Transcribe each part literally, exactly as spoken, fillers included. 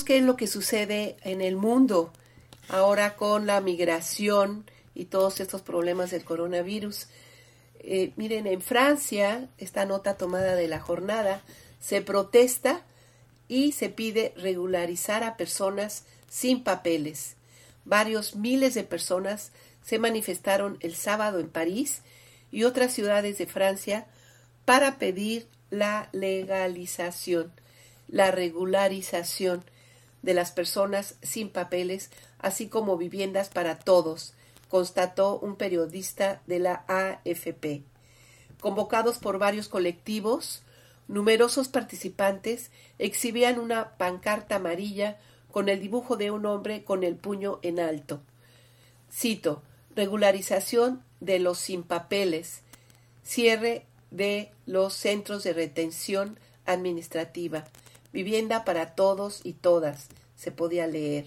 qué es lo que sucede en el mundo ahora con la migración y todos estos problemas del coronavirus. Eh, miren, en Francia, esta nota tomada de La Jornada, se protesta y se pide regularizar a personas sin papeles. Varios miles de personas se manifestaron el sábado en París y otras ciudades de Francia para pedir la legalización, la regularización de las personas sin papeles, así como viviendas para todos, constató un periodista de la A F P. Convocados por varios colectivos, numerosos participantes exhibían una pancarta amarilla con el dibujo de un hombre con el puño en alto. Cito: regularización de los sin papeles, cierre de los centros de retención administrativa, vivienda para todos y todas, se podía leer.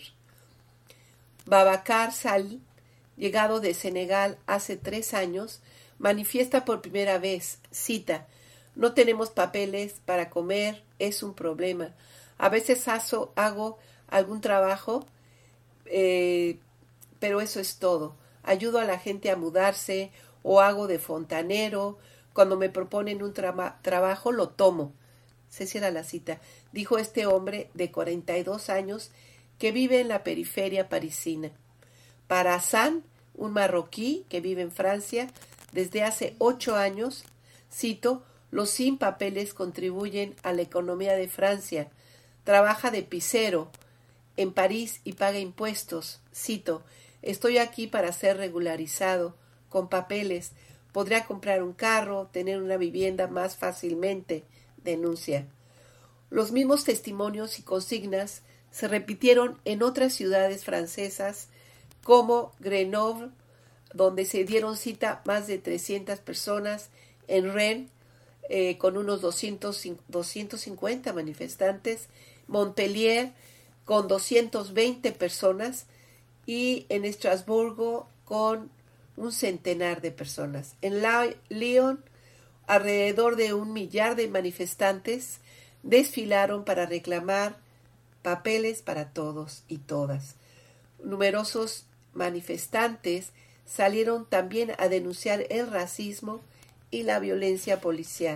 Babacar Sall, llegado de Senegal hace tres años, manifiesta por primera vez, cita: no tenemos papeles para comer, es un problema. A veces hago, hago algún trabajo, eh, pero eso es todo. Ayudo a la gente a mudarse o hago de fontanero. Cuando me proponen un tra- trabajo, lo tomo. Se cierra la cita. Dijo este hombre de cuarenta y dos años que vive en la periferia parisina. Para Hassan, un marroquí que vive en Francia desde hace ocho años, cito: los sin papeles contribuyen a la economía de Francia. Trabaja de pisero en París y paga impuestos. Cito: estoy aquí para ser regularizado, con papeles. Podría comprar un carro, tener una vivienda más fácilmente, denuncia. Los mismos testimonios y consignas se repitieron en otras ciudades francesas como Grenoble, donde se dieron cita más de trescientas personas, en Rennes, eh, con unos doscientos cincuenta manifestantes, Montpellier, con doscientas veinte personas, y en Estrasburgo, con un centenar de personas. En La- Lyon, alrededor de un millar de manifestantes desfilaron para reclamar papeles para todos y todas. Numerosos manifestantes salieron también a denunciar el racismo y la violencia policial.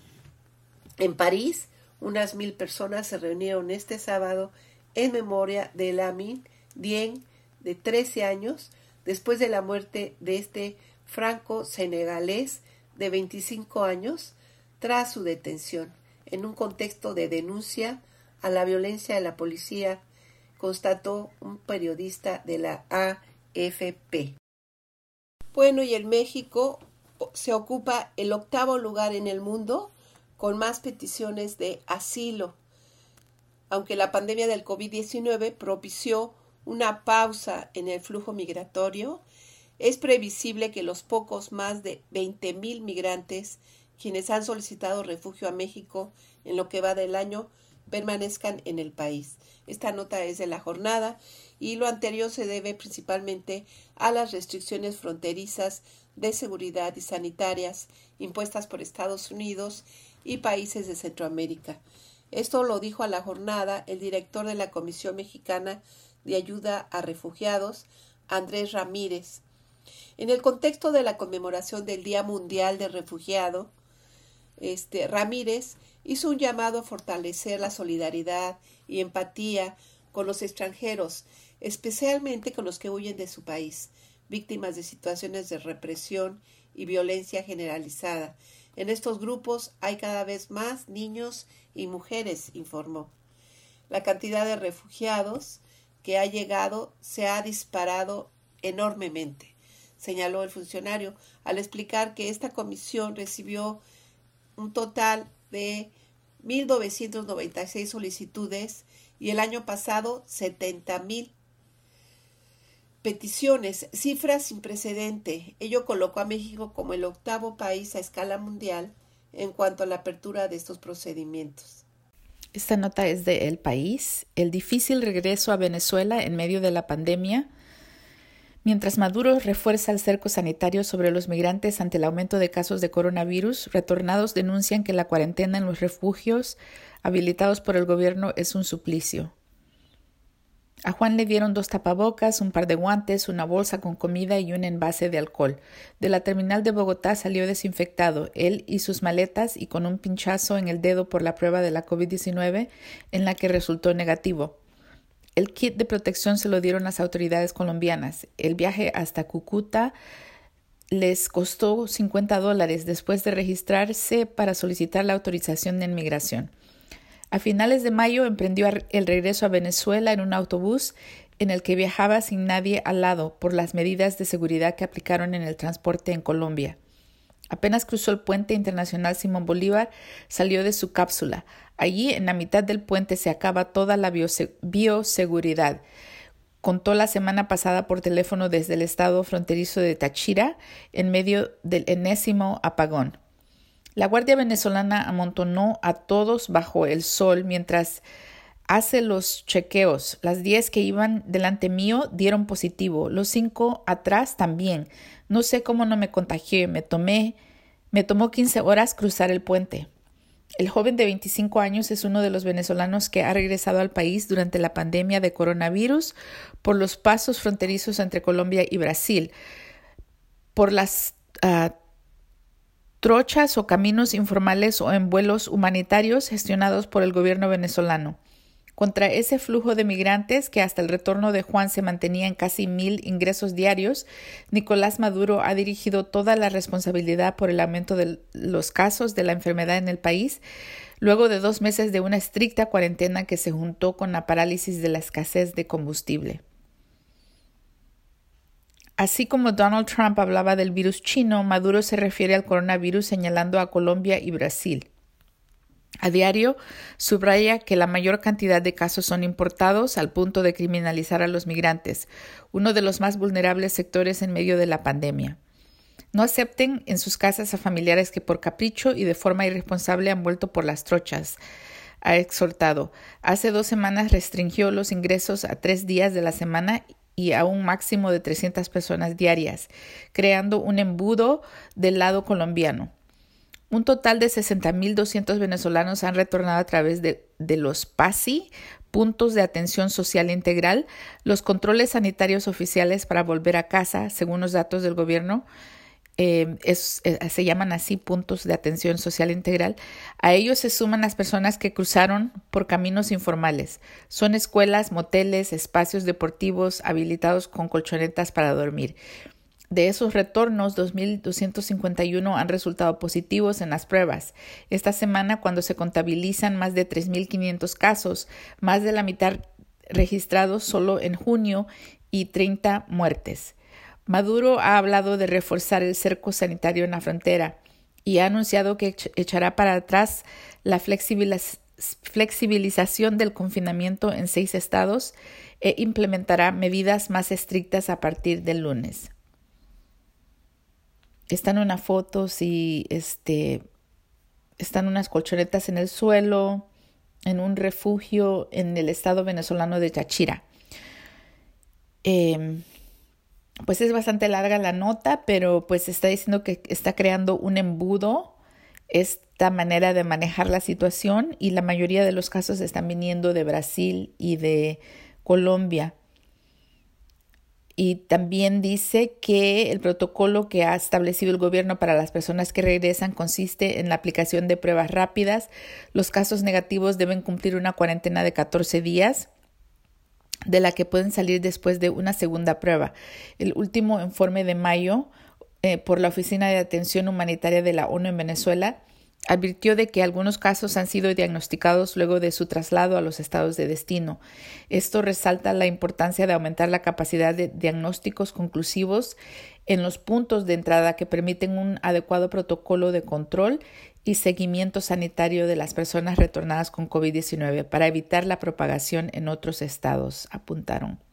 En París, unas mil personas se reunieron este sábado en memoria de Lamine Dieng, de trece años, después de la muerte de este franco-senegalés de veinticinco años, tras su detención, en un contexto de denuncia a la violencia de la policía, constató un periodista de la A F P. Bueno, y en México se ocupa el octavo lugar en el mundo con más peticiones de asilo. Aunque la pandemia del covid diecinueve propició una pausa en el flujo migratorio, es previsible que los pocos más de veinte mil migrantes quienes han solicitado refugio a México en lo que va del año permanezcan en el país. Esta nota es de La Jornada y lo anterior se debe principalmente a las restricciones fronterizas de seguridad y sanitarias impuestas por Estados Unidos y países de Centroamérica. Esto lo dijo a La Jornada el director de la Comisión Mexicana de Ayuda a Refugiados, Andrés Ramírez. En el contexto de la conmemoración del Día Mundial del Refugiado, este, Ramírez hizo un llamado a fortalecer la solidaridad y empatía con los extranjeros, especialmente con los que huyen de su país, víctimas de situaciones de represión y violencia generalizada. En estos grupos hay cada vez más niños y mujeres, informó. La cantidad de refugiados que ha llegado se ha disparado enormemente, señaló el funcionario, al explicar que esta comisión recibió un total de mil novecientas noventa y seis solicitudes y el año pasado setenta mil peticiones, cifras sin precedente. Ello colocó a México como el octavo país a escala mundial en cuanto a la apertura de estos procedimientos. Esta nota es de El País. El difícil regreso a Venezuela en medio de la pandemia. Mientras Maduro refuerza el cerco sanitario sobre los migrantes ante el aumento de casos de coronavirus, retornados denuncian que la cuarentena en los refugios habilitados por el gobierno es un suplicio. A Juan le dieron dos tapabocas, un par de guantes, una bolsa con comida y un envase de alcohol. De la terminal de Bogotá salió desinfectado, él y sus maletas, y con un pinchazo en el dedo por la prueba de la COVID diecinueve, en la que resultó negativo. El kit de protección se lo dieron las autoridades colombianas. El viaje hasta Cúcuta les costó cincuenta dólares después de registrarse para solicitar la autorización de inmigración. A finales de mayo emprendió el regreso a Venezuela en un autobús en el que viajaba sin nadie al lado por las medidas de seguridad que aplicaron en el transporte en Colombia. Apenas cruzó el puente internacional Simón Bolívar, salió de su cápsula. Allí, en la mitad del puente, se acaba toda la biose- bioseguridad. Contó la semana pasada por teléfono desde el estado fronterizo de Táchira en medio del enésimo apagón. La Guardia Venezolana amontonó a todos bajo el sol mientras hace los chequeos. Las diez que iban delante mío dieron positivo, los cinco atrás también. No sé cómo no me contagié, me tomé, me tomó quince horas cruzar el puente. El joven de veinticinco años es uno de los venezolanos que ha regresado al país durante la pandemia de coronavirus por los pasos fronterizos entre Colombia y Brasil, por las uh, trochas o caminos informales o en vuelos humanitarios gestionados por el gobierno venezolano. Contra ese flujo de migrantes que hasta el retorno de Juan se mantenía en casi mil ingresos diarios, Nicolás Maduro ha dirigido toda la responsabilidad por el aumento de los casos de la enfermedad en el país, luego de dos meses de una estricta cuarentena que se juntó con la parálisis de la escasez de combustible. Así como Donald Trump hablaba del virus chino, Maduro se refiere al coronavirus señalando a Colombia y Brasil. A diario, subraya que la mayor cantidad de casos son importados al punto de criminalizar a los migrantes, uno de los más vulnerables sectores en medio de la pandemia. No acepten en sus casas a familiares que por capricho y de forma irresponsable han vuelto por las trochas, ha exhortado. Hace dos semanas restringió los ingresos a tres días de la semana y a un máximo de trescientas personas diarias, creando un embudo del lado colombiano. Un total de sesenta mil doscientos venezolanos han retornado a través de, de los P A S I, puntos de atención social integral, los controles sanitarios oficiales para volver a casa, según los datos del gobierno. Eh, es, eh, se llaman así puntos de atención social integral. A ellos se suman las personas que cruzaron por caminos informales. Son escuelas, moteles, espacios deportivos habilitados con colchonetas para dormir. De esos retornos, dos mil doscientos cincuenta y uno han resultado positivos en las pruebas. Esta semana, cuando se contabilizan más de tres mil quinientos casos, más de la mitad registrados solo en junio y treinta muertes. Maduro ha hablado de reforzar el cerco sanitario en la frontera y ha anunciado que echará para atrás la flexibilización del confinamiento en seis estados e implementará medidas más estrictas a partir del lunes. Están unas fotos y este, están unas colchonetas en el suelo, en un refugio en el estado venezolano de Táchira. Eh, pues es bastante larga la nota, pero pues está diciendo que está creando un embudo esta manera de manejar la situación y la mayoría de los casos están viniendo de Brasil y de Colombia. Y también dice que el protocolo que ha establecido el gobierno para las personas que regresan consiste en la aplicación de pruebas rápidas. Los casos negativos deben cumplir una cuarentena de catorce días, de la que pueden salir después de una segunda prueba. El último informe de mayo eh, por la Oficina de Atención Humanitaria de la ONU en Venezuela advirtió de que algunos casos han sido diagnosticados luego de su traslado a los estados de destino. Esto resalta la importancia de aumentar la capacidad de diagnósticos conclusivos en los puntos de entrada que permiten un adecuado protocolo de control y seguimiento sanitario de las personas retornadas con COVID diecinueve para evitar la propagación en otros estados, apuntaron.